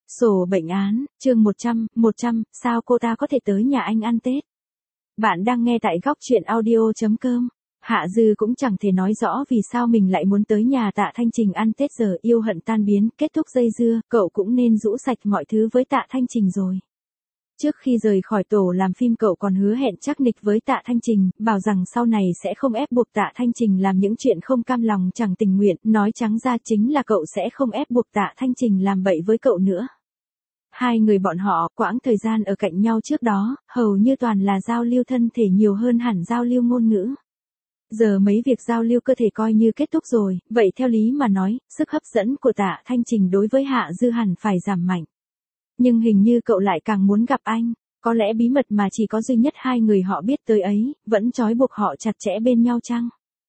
Sổ bệnh án, chương 100, sao cô ta có thể tới nhà anh ăn Tết? Bạn đang nghe tại góc truyện audio.com. Hạ Dư cũng chẳng thể nói rõ vì sao mình lại muốn tới nhà Tạ Thanh Trình ăn Tết giờ yêu hận tan biến, kết thúc dây dưa, cậu cũng nên rũ sạch mọi thứ với Tạ Thanh Trình rồi. Trước khi rời khỏi tổ làm phim cậu còn hứa hẹn chắc nịch với Tạ Thanh Trình, bảo rằng sau này sẽ không ép buộc Tạ Thanh Trình làm những chuyện không cam lòng chẳng tình nguyện, nói trắng ra chính là cậu sẽ không ép buộc Tạ Thanh Trình làm bậy với cậu nữa. Hai người bọn họ, quãng thời gian ở cạnh nhau trước đó, hầu như toàn là giao lưu thân thể nhiều hơn hẳn giao lưu ngôn ngữ. Giờ mấy việc giao lưu cơ thể coi như kết thúc rồi, vậy theo lý mà nói, sức hấp dẫn của Tạ Thanh Trình đối với Hạ Dư hẳn phải giảm mạnh. Nhưng hình như cậu lại càng muốn gặp anh, có lẽ bí mật mà chỉ có duy nhất hai người họ biết tới ấy, vẫn trói buộc họ chặt chẽ bên nhau chăng?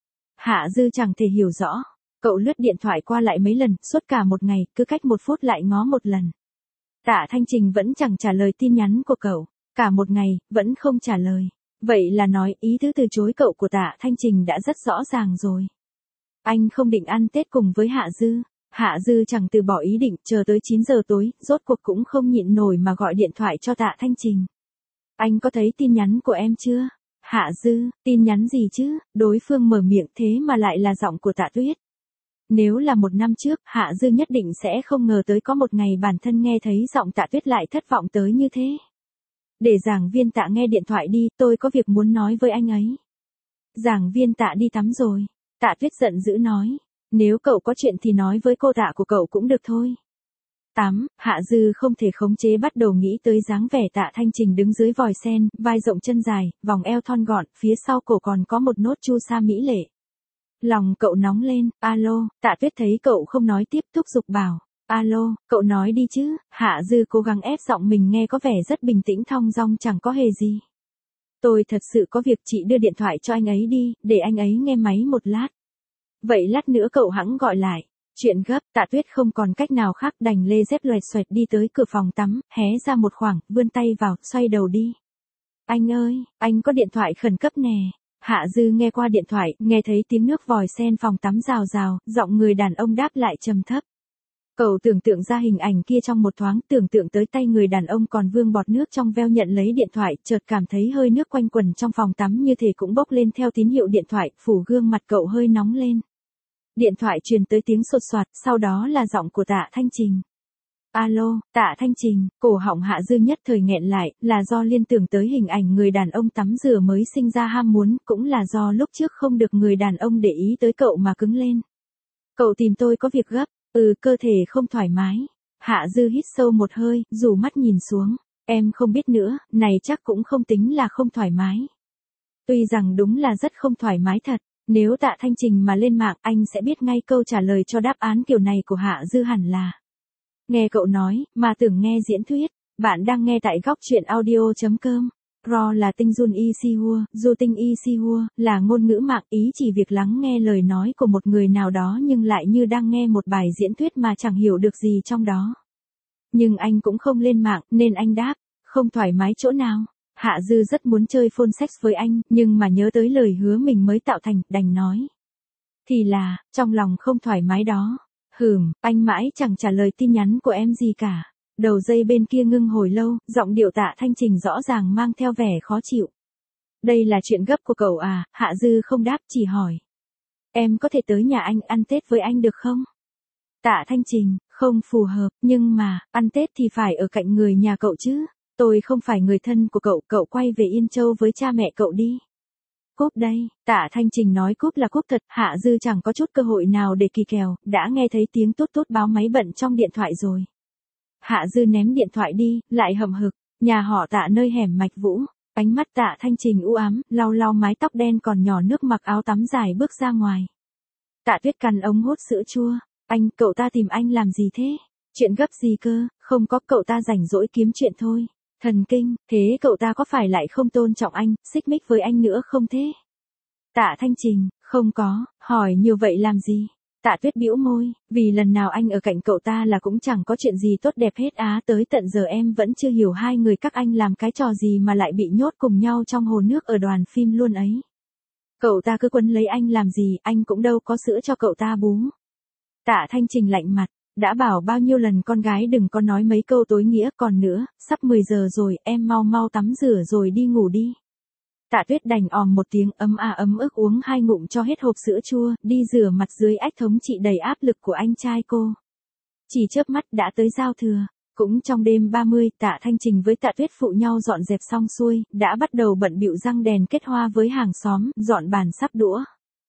Hạ Dư chẳng thể hiểu rõ, cậu lướt điện thoại qua lại mấy lần, suốt cả một ngày, cứ cách 1 phút lại ngó một lần. Tạ Thanh Trình vẫn chẳng trả lời tin nhắn của cậu, cả một ngày, vẫn không trả lời. Vậy là nói ý tứ từ chối cậu của Tạ Thanh Trình đã rất rõ ràng rồi. Anh không định ăn Tết cùng với Hạ Dư. Hạ Dư chẳng từ bỏ ý định, chờ tới 9 giờ tối, rốt cuộc cũng không nhịn nổi mà gọi điện thoại cho Tạ Thanh Trình. Anh có thấy tin nhắn của em chưa? Hạ Dư, tin nhắn gì chứ? Đối phương mở miệng thế mà lại là giọng của Tạ Tuyết. Nếu là 1 năm trước, Hạ Dư nhất định sẽ không ngờ tới có một ngày bản thân nghe thấy giọng Tạ Tuyết lại thất vọng tới như thế. Để giảng viên Tạ nghe điện thoại đi, tôi có việc muốn nói với anh ấy. Giảng viên Tạ đi tắm rồi. Tạ Tuyết giận dữ nói. Nếu cậu có chuyện thì nói với cô Tạ của cậu cũng được thôi. Tắm, Hạ Dư không thể khống chế bắt đầu nghĩ tới dáng vẻ Tạ Thanh Trình đứng dưới vòi sen, vai rộng chân dài, vòng eo thon gọn, phía sau cổ còn có một nốt chu sa mỹ lệ. Lòng cậu nóng lên, alo, Tạ Tuyết thấy cậu không nói tiếp thúc giục bảo, alo, cậu nói đi chứ. Hạ Dư cố gắng ép giọng mình nghe có vẻ rất bình tĩnh thong dong chẳng có hề gì. Tôi thật sự có việc, chị đưa điện thoại cho anh ấy đi, để anh ấy nghe máy một lát. Vậy lát nữa cậu hẵng gọi lại. Chuyện gấp, Tạ Tuyết không còn cách nào khác đành lê dép loẹt xoẹt đi tới cửa phòng tắm, hé ra một khoảng, vươn tay vào, xoay đầu đi. Anh ơi, anh có điện thoại khẩn cấp nè. Hạ Dư nghe qua điện thoại, nghe thấy tiếng nước vòi sen phòng tắm rào rào, giọng người đàn ông đáp lại trầm thấp. Cậu tưởng tượng ra hình ảnh kia trong một thoáng, tưởng tượng tới tay người đàn ông còn vương bọt nước trong veo nhận lấy điện thoại, chợt cảm thấy hơi nước quanh quần trong phòng tắm như thể cũng bốc lên theo tín hiệu điện thoại, phủ gương mặt cậu hơi nóng lên. Điện thoại truyền tới tiếng sột soạt, sau đó là giọng của Tạ Thanh Trình. Alo, Tạ Thanh Trình, cổ họng Hạ Dư nhất thời nghẹn lại, là do liên tưởng tới hình ảnh người đàn ông tắm rửa mới sinh ra ham muốn, cũng là do lúc trước không được người đàn ông để ý tới cậu mà cứng lên. Cậu tìm tôi có việc gấp, cơ thể không thoải mái. Hạ Dư hít sâu một hơi, rủ mắt nhìn xuống. Em không biết nữa, này chắc cũng không tính là không thoải mái. Tuy rằng đúng là rất không thoải mái thật. Nếu Tạ Thanh Trình mà lên mạng, anh sẽ biết ngay câu trả lời cho đáp án kiểu này của Hạ Dư hẳn là. Nghe cậu nói, mà tưởng nghe diễn thuyết. Bạn đang nghe tại góc truyện audio.com. Ro là tinh Jun Ishihua, du tinh Ishihua, là ngôn ngữ mạng ý chỉ việc lắng nghe lời nói của một người nào đó nhưng lại như đang nghe một bài diễn thuyết mà chẳng hiểu được gì trong đó. Nhưng anh cũng không lên mạng, nên anh đáp, không thoải mái chỗ nào. Hạ Dư rất muốn chơi phone sex với anh, nhưng mà nhớ tới lời hứa mình mới tạo thành, đành nói. Thì là, trong lòng không thoải mái đó. Anh mãi chẳng trả lời tin nhắn của em gì cả. Đầu dây bên kia ngưng hồi lâu, giọng điệu Tạ Thanh Trình rõ ràng mang theo vẻ khó chịu. Đây là chuyện gấp của cậu à? Hạ Dư không đáp, chỉ hỏi. Em có thể tới nhà anh ăn Tết với anh được không? Tạ Thanh Trình, không phù hợp, nhưng mà, ăn Tết thì phải ở cạnh người nhà cậu chứ. Tôi không phải người thân của cậu, cậu quay về Yên Châu với cha mẹ cậu đi. Cúp đây, Tạ Thanh Trình nói cúp là cúp thật, Hạ Dư chẳng có chút cơ hội nào để kỳ kèo, đã nghe thấy tiếng tút tút báo máy bận trong điện thoại rồi. Hạ Dư ném điện thoại đi, lại hậm hực, nhà họ Tạ nơi hẻm Mạch Vũ, ánh mắt Tạ Thanh Trình u ám, lau lau mái tóc đen còn nhỏ nước mặc áo tắm dài bước ra ngoài. Tạ Tuyết cắn ống hút sữa chua, cậu ta tìm anh làm gì thế? Chuyện gấp gì cơ? Không có, cậu ta rảnh rỗi kiếm chuyện thôi. Thần kinh, thế cậu ta có phải lại không tôn trọng anh, xích mích với anh nữa không thế? Tạ Thanh Trình, không có, hỏi nhiều vậy làm gì? Tạ Tuyết bĩu môi, vì lần nào anh ở cạnh cậu ta là cũng chẳng có chuyện gì tốt đẹp hết á, tới tận giờ em vẫn chưa hiểu hai người các anh làm cái trò gì mà lại bị nhốt cùng nhau trong hồ nước ở đoàn phim luôn ấy. Cậu ta cứ quấn lấy anh làm gì, anh cũng đâu có sữa cho cậu ta bú. Tạ Thanh Trình lạnh mặt, Đã bảo bao nhiêu lần con gái đừng có nói mấy câu tối nghĩa, còn nữa, sắp 10 giờ rồi, em mau mau tắm rửa rồi đi ngủ đi. Tạ Tuyết đành òm một tiếng ấm ức uống 2 ngụm cho hết hộp sữa chua, đi rửa mặt dưới ách thống trị đầy áp lực của anh trai cô. Chỉ chớp mắt đã tới giao thừa. Cũng trong đêm 30, Tạ Thanh Trình với Tạ Tuyết phụ nhau dọn dẹp xong xuôi, đã bắt đầu bận bịu răng đèn kết hoa với hàng xóm, dọn bàn sắp đũa.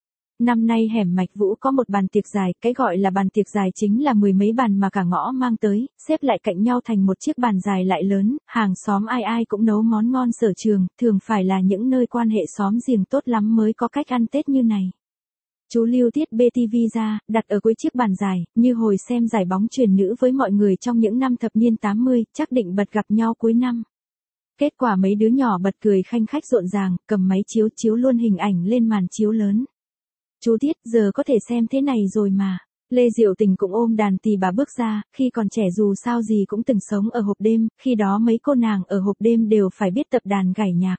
Năm nay hẻm Mạch Vũ có một bàn tiệc dài, cái gọi là bàn tiệc dài chính là 10 mấy bàn mà cả ngõ mang tới, xếp lại cạnh nhau thành một chiếc bàn dài lại lớn, hàng xóm ai ai cũng nấu món ngon sở trường, thường phải là những nơi quan hệ xóm giềng tốt lắm mới có cách ăn Tết như này. Chú Lưu tiết bê tivi ra, đặt ở cuối chiếc bàn dài, như hồi xem giải bóng chuyền nữ với mọi người trong những năm thập niên 80, chắc định bật gặp nhau cuối năm. Kết quả mấy đứa nhỏ bật cười khanh khách rộn ràng, cầm máy chiếu luôn hình ảnh lên màn chiếu lớn. Chú Tiết, giờ có thể xem thế này rồi mà. Lê Diệu Tình cũng ôm đàn tỳ bà bước ra, khi còn trẻ dù sao gì cũng từng sống ở hộp đêm, khi đó mấy cô nàng ở hộp đêm đều phải biết tập đàn gảy nhạc.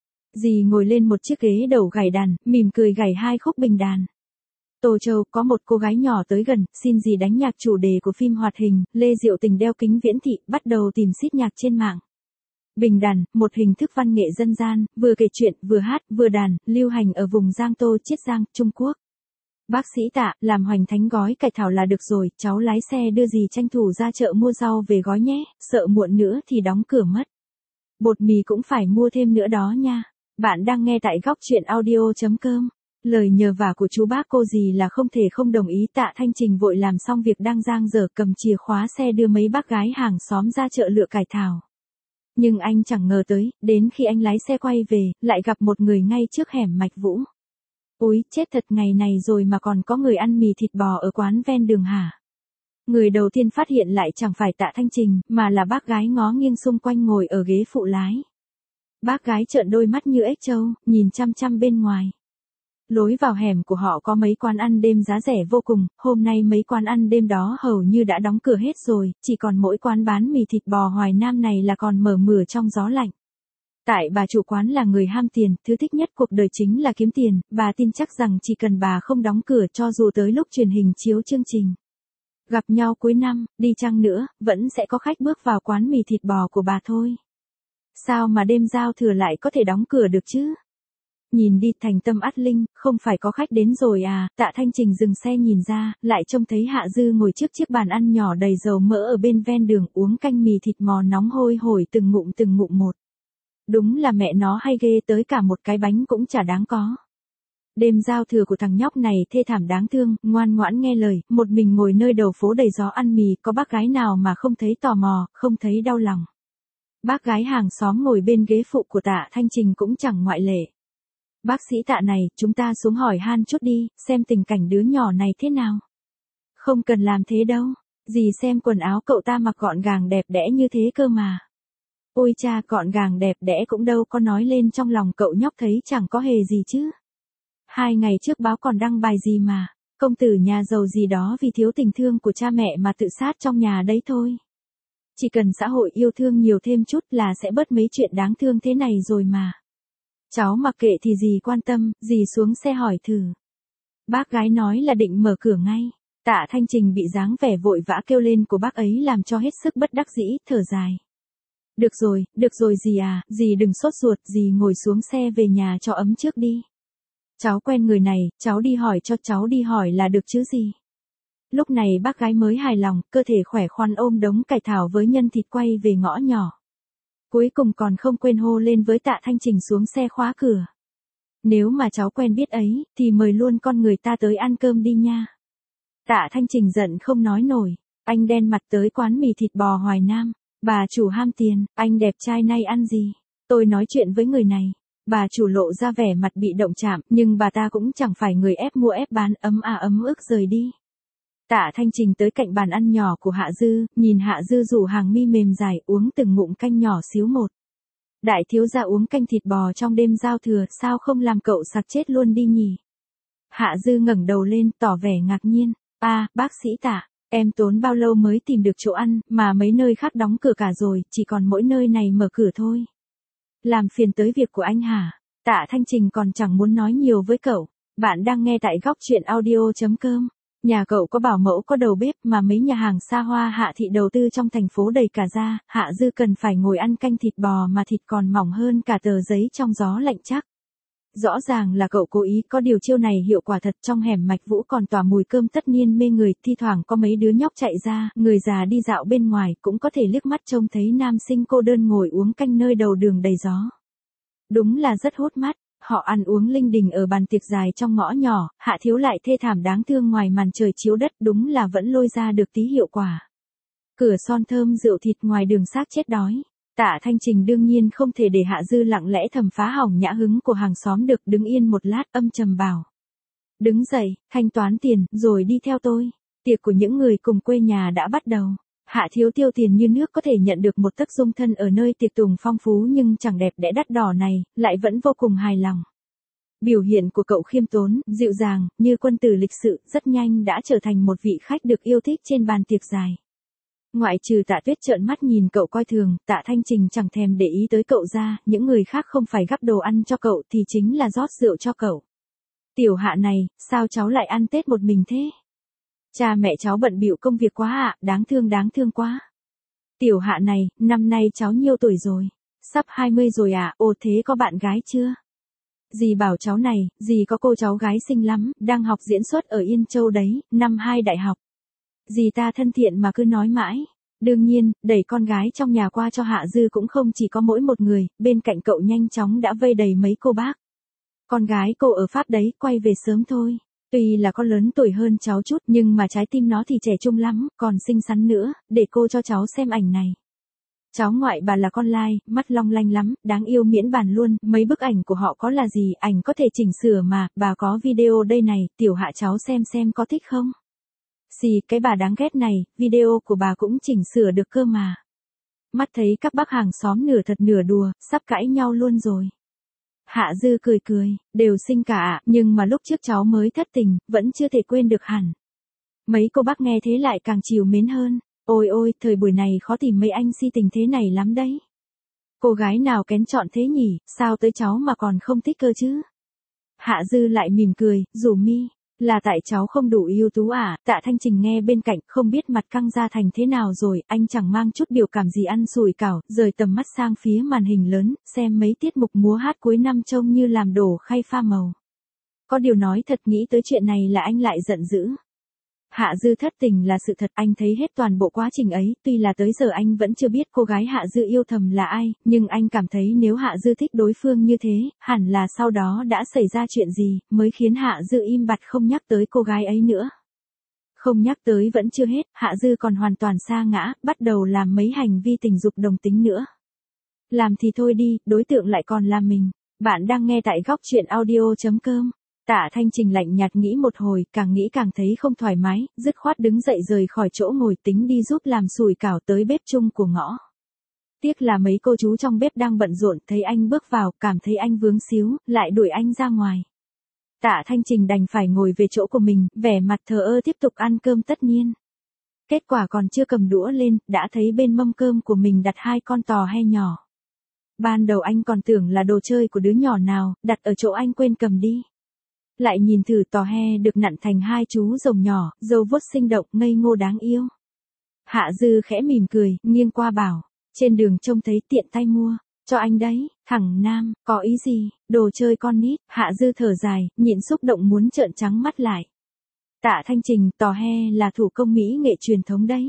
Dì ngồi lên một chiếc ghế đầu gảy đàn, mỉm cười gảy 2 khúc bình đàn. Tô Châu, có một cô gái nhỏ tới gần, xin dì đánh nhạc chủ đề của phim hoạt hình, Lê Diệu Tình đeo kính viễn thị, bắt đầu tìm xít nhạc trên mạng. Bình đàn, một hình thức văn nghệ dân gian, vừa kể chuyện, vừa hát, vừa đàn, lưu hành ở vùng Giang Tô, Chiết Giang, Trung Quốc. Bác sĩ Tạ, làm hoành thánh gói cải thảo là được rồi, cháu lái xe đưa dì tranh thủ ra chợ mua rau về gói nhé, sợ muộn nữa thì đóng cửa mất. Bột mì cũng phải mua thêm nữa đó nha. Bạn đang nghe tại góc truyện audio.com. Lời nhờ vả của chú bác cô dì là không thể không đồng ý. Tạ Thanh Trình vội làm xong việc đang dang dở, cầm chìa khóa xe đưa mấy bác gái hàng xóm ra chợ lựa cải thảo. Nhưng anh chẳng ngờ tới, đến khi anh lái xe quay về, lại gặp một người ngay trước hẻm Mạch Vũ. Úi, chết thật, ngày này rồi mà còn có người ăn mì thịt bò ở quán ven đường hả? Người đầu tiên phát hiện lại chẳng phải Tạ Thanh Trình, mà là bác gái ngó nghiêng xung quanh ngồi ở ghế phụ lái. Bác gái trợn đôi mắt như ếch trâu, nhìn chăm chăm bên ngoài. Lối vào hẻm của họ có mấy quán ăn đêm giá rẻ vô cùng, hôm nay mấy quán ăn đêm đó hầu như đã đóng cửa hết rồi, chỉ còn mỗi quán bán mì thịt bò Hoài Nam này là còn mở mửa trong gió lạnh. Tại bà chủ quán là người ham tiền, thứ thích nhất cuộc đời chính là kiếm tiền, bà tin chắc rằng chỉ cần bà không đóng cửa cho dù tới lúc truyền hình chiếu chương trình gặp nhau cuối năm, đi chăng nữa, vẫn sẽ có khách bước vào quán mì thịt bò của bà thôi. Sao mà đêm giao thừa lại có thể đóng cửa được chứ? Nhìn đi, thành tâm ắt linh, không phải có khách đến rồi à? Tạ Thanh Trình dừng xe nhìn ra, lại trông thấy Hạ Dư ngồi trước chiếc bàn ăn nhỏ đầy dầu mỡ ở bên ven đường, uống canh mì thịt bò nóng hôi hổi từng ngụm một. Đúng là mẹ nó hay ghê, tới cả một cái bánh cũng chả đáng có. Đêm giao thừa của thằng nhóc này thê thảm đáng thương, ngoan ngoãn nghe lời, một mình ngồi nơi đầu phố đầy gió ăn mì, có bác gái nào mà không thấy tò mò, không thấy đau lòng. Bác gái hàng xóm ngồi bên ghế phụ của Tạ Thanh Trình cũng chẳng ngoại lệ. Bác sĩ Tạ này, chúng ta xuống hỏi han chút đi, xem tình cảnh đứa nhỏ này thế nào. Không cần làm thế đâu, dì xem quần áo cậu ta mặc gọn gàng đẹp đẽ như thế cơ mà. Ôi cha, gọn gàng đẹp đẽ cũng đâu có nói lên trong lòng cậu nhóc thấy chẳng có hề gì chứ. 2 ngày trước báo còn đăng bài gì mà, công tử nhà giàu gì đó vì thiếu tình thương của cha mẹ mà tự sát trong nhà đấy thôi. Chỉ cần xã hội yêu thương nhiều thêm chút là sẽ bớt mấy chuyện đáng thương thế này rồi mà. Cháu mặc kệ thì dì quan tâm, dì xuống xe hỏi thử. Bác gái nói là định mở cửa ngay. Tạ Thanh Trình bị dáng vẻ vội vã kêu lên của bác ấy làm cho hết sức bất đắc dĩ, thở dài. Được rồi dì à, dì đừng sốt ruột, dì ngồi xuống xe về nhà cho ấm trước đi. Cháu quen người này, cháu đi hỏi là được chứ gì. Lúc này bác gái mới hài lòng, cơ thể khỏe khoắn ôm đống cải thảo với nhân thịt quay về ngõ nhỏ. Cuối cùng còn không quên hô lên với Tạ Thanh Trình xuống xe khóa cửa. Nếu mà cháu quen biết ấy, thì mời luôn con người ta tới ăn cơm đi nha. Tạ Thanh Trình giận không nói nổi, anh đen mặt tới quán mì thịt bò Hoài Nam. Bà chủ ham tiền, anh đẹp trai nay ăn gì? Tôi nói chuyện với người này. Bà chủ lộ ra vẻ mặt bị động chạm, nhưng bà ta cũng chẳng phải người ép mua ép bán, ấm ức rời đi. Tạ Thanh Trình tới cạnh bàn ăn nhỏ của Hạ Dư, nhìn Hạ Dư rủ hàng mi mềm dài, uống từng ngụm canh nhỏ xíu một. Đại thiếu gia uống canh thịt bò trong đêm giao thừa, sao không làm cậu sặc chết luôn đi nhỉ? Hạ Dư ngẩng đầu lên, tỏ vẻ ngạc nhiên. Bác sĩ Tạ, em tốn bao lâu mới tìm được chỗ ăn, mà mấy nơi khác đóng cửa cả rồi, chỉ còn mỗi nơi này mở cửa thôi. Làm phiền tới việc của anh hả? Tạ Thanh Trình còn chẳng muốn nói nhiều với cậu. Bạn đang nghe tại góc truyện audio.com. Nhà cậu có bảo mẫu có đầu bếp mà mấy nhà hàng xa hoa Hạ Thị đầu tư trong thành phố đầy cả ra, Hạ Dư cần phải ngồi ăn canh thịt bò mà thịt còn mỏng hơn cả tờ giấy trong gió lạnh chắc. Rõ ràng là cậu cố ý, có điều chiêu này hiệu quả thật, trong hẻm Mạch Vũ còn tỏa mùi cơm tất niên mê người, thi thoảng có mấy đứa nhóc chạy ra, người già đi dạo bên ngoài cũng có thể liếc mắt trông thấy nam sinh cô đơn ngồi uống canh nơi đầu đường đầy gió. Đúng là rất hút mắt. Họ ăn uống linh đình ở bàn tiệc dài trong ngõ nhỏ, Hạ Thiếu lại thê thảm đáng thương ngoài màn trời chiếu đất, đúng là vẫn lôi ra được tí hiệu quả. Cửa son thơm rượu thịt ngoài đường xác chết đói. Tạ Thanh Trình đương nhiên không thể để Hạ Dư lặng lẽ thầm phá hỏng nhã hứng của hàng xóm được, đứng yên một lát âm trầm bảo. Đứng dậy, thanh toán tiền, rồi đi theo tôi. Tiệc của những người cùng quê nhà đã bắt đầu. Hạ Thiếu tiêu tiền như nước có thể nhận được một tấc dung thân ở nơi tiệc tùng phong phú nhưng chẳng đẹp đẽ đắt đỏ này, lại vẫn vô cùng hài lòng. Biểu hiện của cậu khiêm tốn, dịu dàng, như quân tử lịch sự, rất nhanh đã trở thành một vị khách được yêu thích trên bàn tiệc dài. Ngoại trừ Tạ Tuyết trợn mắt nhìn cậu coi thường, Tạ Thanh Trình chẳng thèm để ý tới cậu ra, những người khác không phải gắp đồ ăn cho cậu thì chính là rót rượu cho cậu. Tiểu Hạ này, sao cháu lại ăn Tết một mình thế? Cha mẹ cháu bận bịu công việc quá ạ, đáng thương quá. Tiểu Hạ này, năm nay cháu nhiêu tuổi rồi? Sắp 20 rồi à, ồ thế có bạn gái chưa? Dì bảo cháu này, dì có cô cháu gái xinh lắm, đang học diễn xuất ở Yên Châu đấy, năm 2 đại học. Dì ta thân thiện mà cứ nói mãi. Đương nhiên, đẩy con gái trong nhà qua cho Hạ Dư cũng không chỉ có mỗi một người, bên cạnh cậu nhanh chóng đã vây đầy mấy cô bác. Con gái cô ở Pháp đấy, quay về sớm thôi. Tuy là con lớn tuổi hơn cháu chút nhưng mà trái tim nó thì trẻ trung lắm, còn xinh xắn nữa, để cô cho cháu xem ảnh này. Cháu ngoại bà là con lai, mắt long lanh lắm, đáng yêu miễn bàn luôn, mấy bức ảnh của họ có là gì, ảnh có thể chỉnh sửa mà, bà có video đây này, Tiểu Hạ cháu xem có thích không? Xì, cái bà đáng ghét này, video của bà cũng chỉnh sửa được cơ mà. Mắt thấy các bác hàng xóm nửa thật nửa đùa, sắp cãi nhau luôn rồi. Hạ Dư cười, đều xinh cả ạ, nhưng mà lúc trước cháu mới thất tình, vẫn chưa thể quên được hẳn. Mấy cô bác nghe thế lại càng chiều mến hơn. Ôi, thời buổi này khó tìm mấy anh si tình thế này lắm đấy. Cô gái nào kén chọn thế nhỉ, sao tới cháu mà còn không thích cơ chứ? Hạ Dư lại mỉm cười, rủ mi. Là tại cháu không đủ ưu tú à? Tạ Thanh Trình nghe bên cạnh, không biết mặt căng ra thành thế nào rồi, anh chẳng mang chút biểu cảm gì ăn sủi cảo, rời tầm mắt sang phía màn hình lớn, xem mấy tiết mục múa hát cuối năm trông như làm đổ khay pha màu. Có điều nói thật, nghĩ tới chuyện này là anh lại giận dữ. Hạ Dư thất tình là sự thật, anh thấy hết toàn bộ quá trình ấy, tuy là tới giờ anh vẫn chưa biết cô gái Hạ Dư yêu thầm là ai, nhưng anh cảm thấy nếu Hạ Dư thích đối phương như thế, hẳn là sau đó đã xảy ra chuyện gì, mới khiến Hạ Dư im bặt không nhắc tới cô gái ấy nữa. Không nhắc tới vẫn chưa hết, Hạ Dư còn hoàn toàn sa ngã, bắt đầu làm mấy hành vi tình dục đồng tính nữa. Làm thì thôi đi, đối tượng lại còn là mình. Bạn đang nghe tại góc truyện audio.com. Tạ Thanh Trình lạnh nhạt nghĩ một hồi, càng nghĩ càng thấy không thoải mái, dứt khoát đứng dậy rời khỏi chỗ ngồi tính đi giúp làm sủi cảo tới bếp chung của ngõ. Tiếc là mấy cô chú trong bếp đang bận rộn, thấy anh bước vào, cảm thấy anh vướng xíu, lại đuổi anh ra ngoài. Tạ Thanh Trình đành phải ngồi về chỗ của mình, vẻ mặt thờ ơ tiếp tục ăn cơm tất nhiên. Kết quả còn chưa cầm đũa lên, đã thấy bên mâm cơm của mình đặt 2 con tò he nhỏ. Ban đầu anh còn tưởng là đồ chơi của đứa nhỏ nào, đặt ở chỗ anh quên cầm đi. Lại nhìn thử tò he được nặn thành 2 chú rồng nhỏ, râu vuốt sinh động, ngây ngô đáng yêu. Hạ Dư khẽ mỉm cười, nghiêng qua bảo, trên đường trông thấy tiện tay mua, cho anh đấy, thằng Nam, có ý gì, đồ chơi con nít. Hạ Dư thở dài, nhịn xúc động muốn trợn trắng mắt lại. Tạ Thanh Trình, tò he là thủ công mỹ nghệ truyền thống đấy.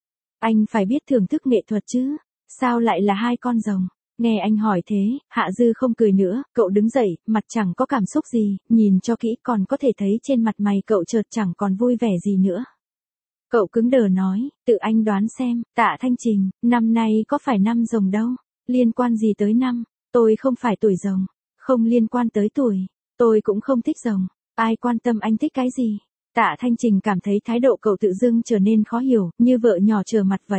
Anh phải biết thưởng thức nghệ thuật chứ, sao lại là 2 con rồng? Nghe anh hỏi thế, Hạ Dư không cười nữa, cậu đứng dậy, mặt chẳng có cảm xúc gì, nhìn cho kỹ còn có thể thấy trên mặt mày cậu chợt chẳng còn vui vẻ gì nữa. Cậu cứng đờ nói, tự anh đoán xem, Tạ Thanh Trình, năm nay có phải năm rồng đâu, liên quan gì tới năm, tôi không phải tuổi rồng, không liên quan tới tuổi, tôi cũng không thích rồng, ai quan tâm anh thích cái gì. Tạ Thanh Trình cảm thấy thái độ cậu tự dưng trở nên khó hiểu, như vợ nhỏ trở mặt vậy.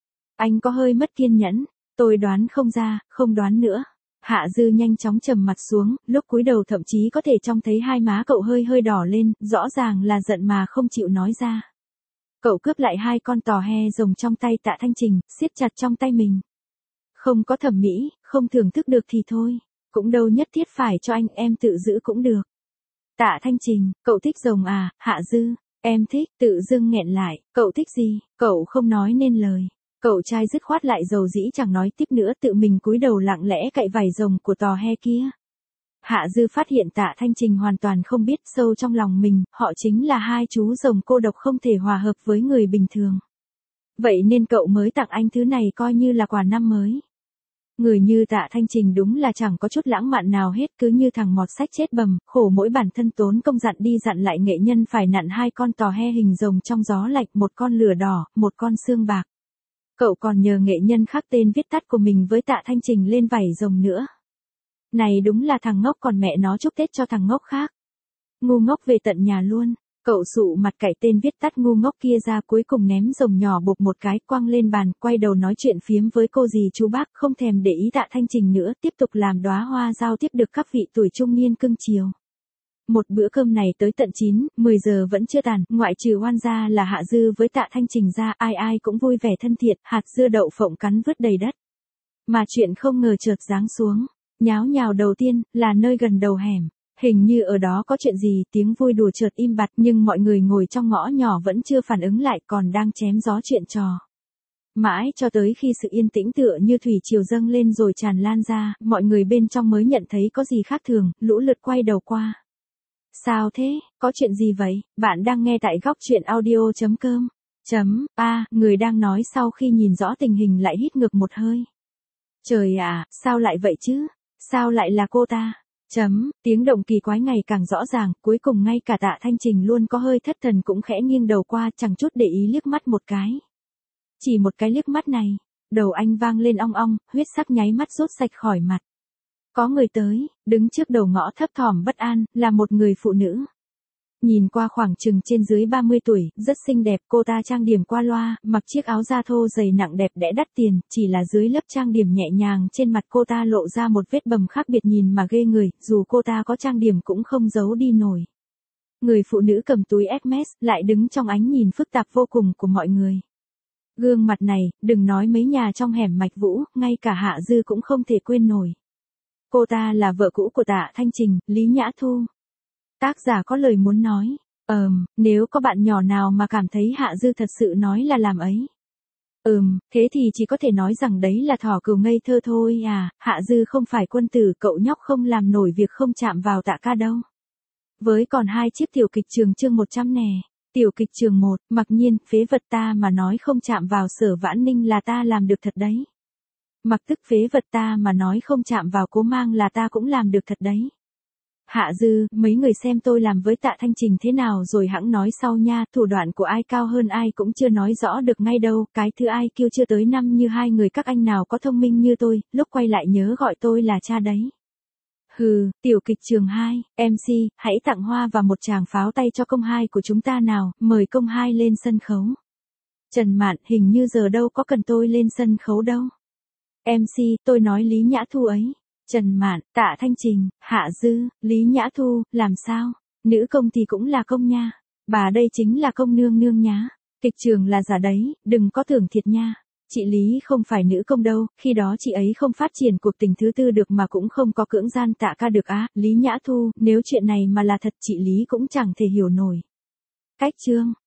Anh có hơi mất kiên nhẫn. Tôi đoán không ra, không đoán nữa. Hạ Dư nhanh chóng trầm mặt xuống, lúc cúi đầu thậm chí có thể trông thấy 2 má cậu hơi đỏ lên, rõ ràng là giận mà không chịu nói ra. Cậu cướp lại 2 con tò he rồng trong tay Tạ Thanh Trình, siết chặt trong tay mình. Không có thẩm mỹ, không thưởng thức được thì thôi, cũng đâu nhất thiết phải cho anh, em tự giữ cũng được. Tạ Thanh Trình, cậu thích rồng à? Hạ Dư, Em thích, tự dưng nghẹn lại, cậu thích gì, cậu không nói nên lời. Cậu trai dứt khoát lại dầu dĩ chẳng nói tiếp nữa, tự mình cúi đầu lặng lẽ cạy vải rồng của tò he kia. Hạ Dư phát hiện Tạ Thanh Trình hoàn toàn không biết sâu trong lòng mình, họ chính là hai chú rồng cô độc không thể hòa hợp với người bình thường. Vậy nên cậu mới tặng anh thứ này coi như là quà năm mới. Người như Tạ Thanh Trình đúng là chẳng có chút lãng mạn nào hết, cứ như thằng mọt sách chết bầm, khổ mỗi bản thân tốn công dặn đi dặn lại nghệ nhân phải nặn hai con tò he hình rồng trong gió lạnh, một con lửa đỏ, một con xương bạc. Cậu còn nhờ nghệ nhân khắc tên viết tắt của mình với Tạ Thanh Trình lên vảy rồng nữa. Này đúng là thằng ngốc, còn mẹ nó chúc Tết cho thằng ngốc khác. Ngu ngốc về tận nhà luôn. Cậu sụ mặt cạy tên viết tắt ngu ngốc kia ra, cuối cùng ném rồng nhỏ bột một cái quăng lên bàn, quay đầu nói chuyện phiếm với cô dì chú bác, không thèm để ý Tạ Thanh Trình nữa, tiếp tục làm đóa hoa giao tiếp được các vị tuổi trung niên cưng chiều. Một bữa cơm này tới tận 9, 10 giờ vẫn chưa tàn, ngoại trừ Hoan gia là Hạ Dư với Tạ Thanh Trình ra, ai ai cũng vui vẻ thân thiện, hạt dưa đậu phộng cắn vứt đầy đất. Mà chuyện không ngờ chợt giáng xuống. Nháo nhào đầu tiên là nơi gần đầu hẻm. Hình như ở đó có chuyện gì, tiếng vui đùa chợt im bặt, nhưng mọi người ngồi trong ngõ nhỏ vẫn chưa phản ứng lại, còn đang chém gió chuyện trò. Mãi cho tới khi sự yên tĩnh tựa như thủy triều dâng lên rồi tràn lan ra, mọi người bên trong mới nhận thấy có gì khác thường, lũ lượt quay đầu qua. Sao thế, có chuyện gì vậy? Bạn đang nghe tại góc truyện audio.com. Người đang nói sau khi nhìn rõ tình hình lại hít ngược một hơi. Trời ạ, sao lại vậy chứ? Sao lại là cô ta? Tiếng động kỳ quái ngày càng rõ ràng, cuối cùng ngay cả Tạ Thanh Trình luôn có hơi thất thần cũng khẽ nghiêng đầu qua, chẳng chút để ý liếc mắt một cái. Chỉ một cái liếc mắt này, đầu anh vang lên ong ong, huyết sắc nháy mắt rút sạch khỏi mặt. Có người tới, đứng trước đầu ngõ thấp thỏm bất an, là một người phụ nữ. Nhìn qua khoảng chừng trên dưới 30 tuổi, rất xinh đẹp, cô ta trang điểm qua loa, mặc chiếc áo da thô dày nặng đẹp đẽ đắt tiền, chỉ là dưới lớp trang điểm nhẹ nhàng trên mặt cô ta lộ ra một vết bầm khác biệt nhìn mà ghê người, dù cô ta có trang điểm cũng không giấu đi nổi. Người phụ nữ cầm túi Hermes, lại đứng trong ánh nhìn phức tạp vô cùng của mọi người. Gương mặt này, đừng nói mấy nhà trong hẻm Mạch Vũ, ngay cả Hạ Dư cũng không thể quên nổi. Cô ta là vợ cũ của Tạ Thanh Trình, Lý Nhã Thu. Tác giả có lời muốn nói. Nếu có bạn nhỏ nào mà cảm thấy Hạ Dư thật sự nói là làm ấy. Thế thì chỉ có thể nói rằng đấy là thỏ cừu ngây thơ thôi à, Hạ Dư không phải quân tử, cậu nhóc không làm nổi việc không chạm vào Tạ ca đâu. Với còn hai chiếc tiểu kịch trường chương 100 nè. Tiểu kịch trường 1, mặc nhiên, phế vật ta mà nói không chạm vào Sở Vãn Ninh là ta làm được thật đấy. Mặc tức phế vật ta mà nói không chạm vào Cố Mang là ta cũng làm được thật đấy. Hạ Dư, mấy người xem tôi làm với Tạ Thanh Trình thế nào rồi hẵng nói sau nha, thủ đoạn của ai cao hơn ai cũng chưa nói rõ được ngay đâu, cái thứ ai kêu chưa tới năm như hai người các anh nào có thông minh như tôi, lúc quay lại nhớ gọi tôi là cha đấy. Hừ, tiểu kịch trường 2, MC, hãy tặng hoa và một tràng pháo tay cho công hai của chúng ta nào, mời công hai lên sân khấu. Trần Mạn, hình như giờ đâu có cần tôi lên sân khấu đâu. MC, tôi nói Lý Nhã Thu ấy. Trần Mạn, Tạ Thanh Trình, Hạ Dư, Lý Nhã Thu, làm sao? Nữ công thì cũng là công nha. Bà đây chính là công nương nương nhá. Kịch trường là giả đấy, đừng có tưởng thiệt nha. Chị Lý không phải nữ công đâu, khi đó chị ấy không phát triển cuộc tình thứ tư được mà cũng không có cưỡng gian Tạ ca được á. Lý Nhã Thu, nếu chuyện này mà là thật chị Lý cũng chẳng thể hiểu nổi. Cách chương.